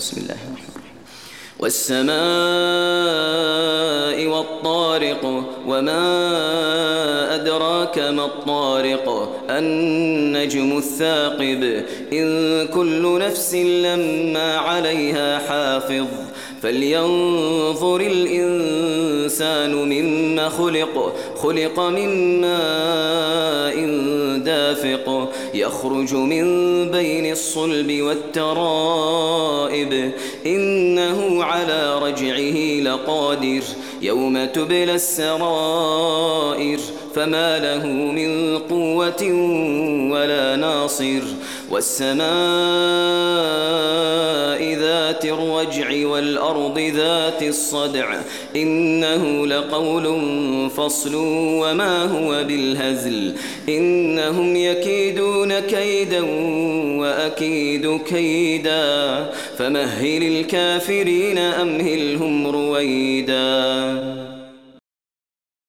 بسم الله الرحمن الرحيم. والسماء والطارق وما أدراك ما الطارق النجم الثاقب إن كل نفس لما عليها حافظ فلينظر الإنسان مما خلق من ماء دافق يخرج من بين الصلب والترائب إنه على رجعه لقادر يوم تبلى السرائر فما له من قوة ولا ناصر والسماء ذات الرجع والأرض ذات الصدع إنه لقول فصل وما هو بالهزل إنهم يكيدون كيدا وأكيد كيدا فمهل الكافرين أمهلهم رويدا.